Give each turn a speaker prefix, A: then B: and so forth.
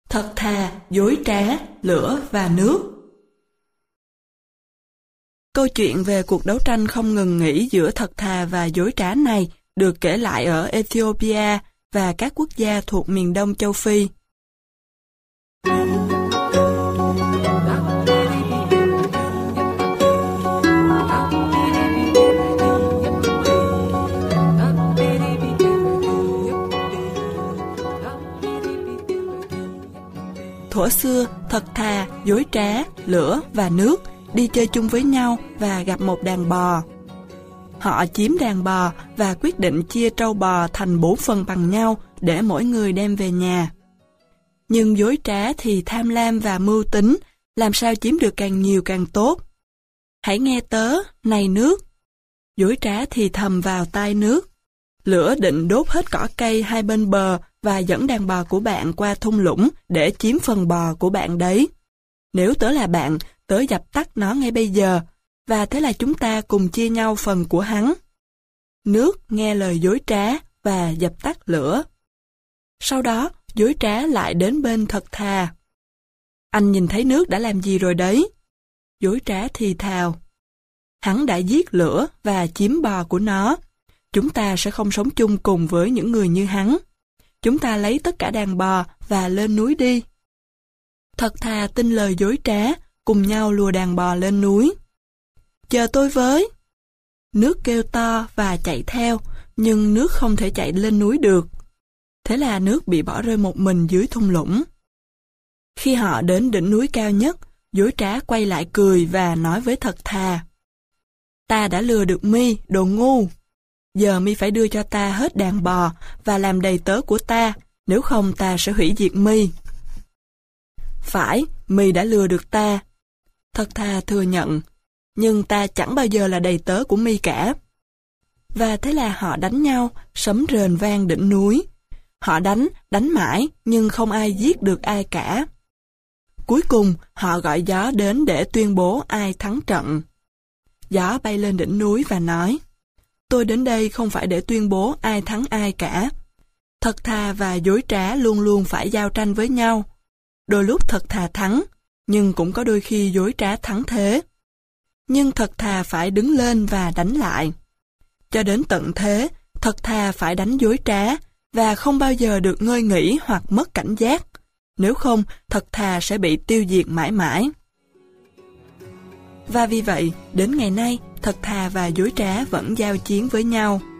A: Thật thà, dối trá, lửa và nước. Câu chuyện về cuộc đấu tranh không ngừng nghỉ giữa thật thà và dối trá này được kể lại ở Ethiopia và các quốc gia thuộc miền đông châu Phi. Thuở xưa, thật thà, dối trá, lửa và nước đi chơi chung với nhau và gặp một đàn bò. Họ chiếm đàn bò và quyết định chia trâu bò thành 4 phần bằng nhau để mỗi người đem về nhà. Nhưng dối trá thì tham lam và mưu tính, làm sao chiếm được càng nhiều càng tốt. Hãy nghe tớ, này nước. Dối trá thì thầm vào tai nước. Lửa định đốt hết cỏ cây hai bên bờ và dẫn đàn bò của bạn qua thung lũng để chiếm phần bò của bạn đấy. Nếu tớ là bạn, tớ dập tắt nó ngay bây giờ, và thế là chúng ta cùng chia nhau phần của hắn. Nước nghe lời dối trá và dập tắt lửa. Sau đó, dối trá lại đến bên thật thà. Anh nhìn thấy nước đã làm gì rồi đấy? Dối trá thì thào. Hắn đã giết lửa và chiếm bò của nó. Chúng ta sẽ không sống chung cùng với những người như hắn. Chúng ta lấy tất cả đàn bò và lên núi đi. Thật thà tin lời dối trá, cùng nhau lùa đàn bò lên núi. Chờ tôi với. Nước kêu to và chạy theo, nhưng nước không thể chạy lên núi được. Thế là nước bị bỏ rơi một mình dưới thung lũng. Khi họ đến đỉnh núi cao nhất, dối trá quay lại cười và nói với thật thà. Ta đã lừa được mi, đồ ngu. Giờ mi phải đưa cho ta hết đàn bò và làm đầy tớ của ta, nếu không ta sẽ hủy diệt mi. Phải, mi đã lừa được ta. Thật thà thừa nhận, nhưng ta chẳng bao giờ là đầy tớ của mi cả. Và thế là họ đánh nhau, sấm rền vang đỉnh núi. Họ đánh mãi, nhưng không ai giết được ai cả. Cuối cùng, họ gọi gió đến để tuyên bố ai thắng trận. Gió bay lên đỉnh núi và nói, tôi đến đây không phải để tuyên bố ai thắng ai cả. Thật thà và dối trá luôn luôn phải giao tranh với nhau. Đôi lúc thật thà thắng, nhưng cũng có đôi khi dối trá thắng thế. Nhưng thật thà phải đứng lên và đánh lại. Cho đến tận thế, thật thà phải đánh dối trá, và không bao giờ được ngơi nghỉ hoặc mất cảnh giác. Nếu không, thật thà sẽ bị tiêu diệt mãi mãi. Và vì vậy, đến ngày nay, thật thà và dối trá vẫn giao chiến với nhau.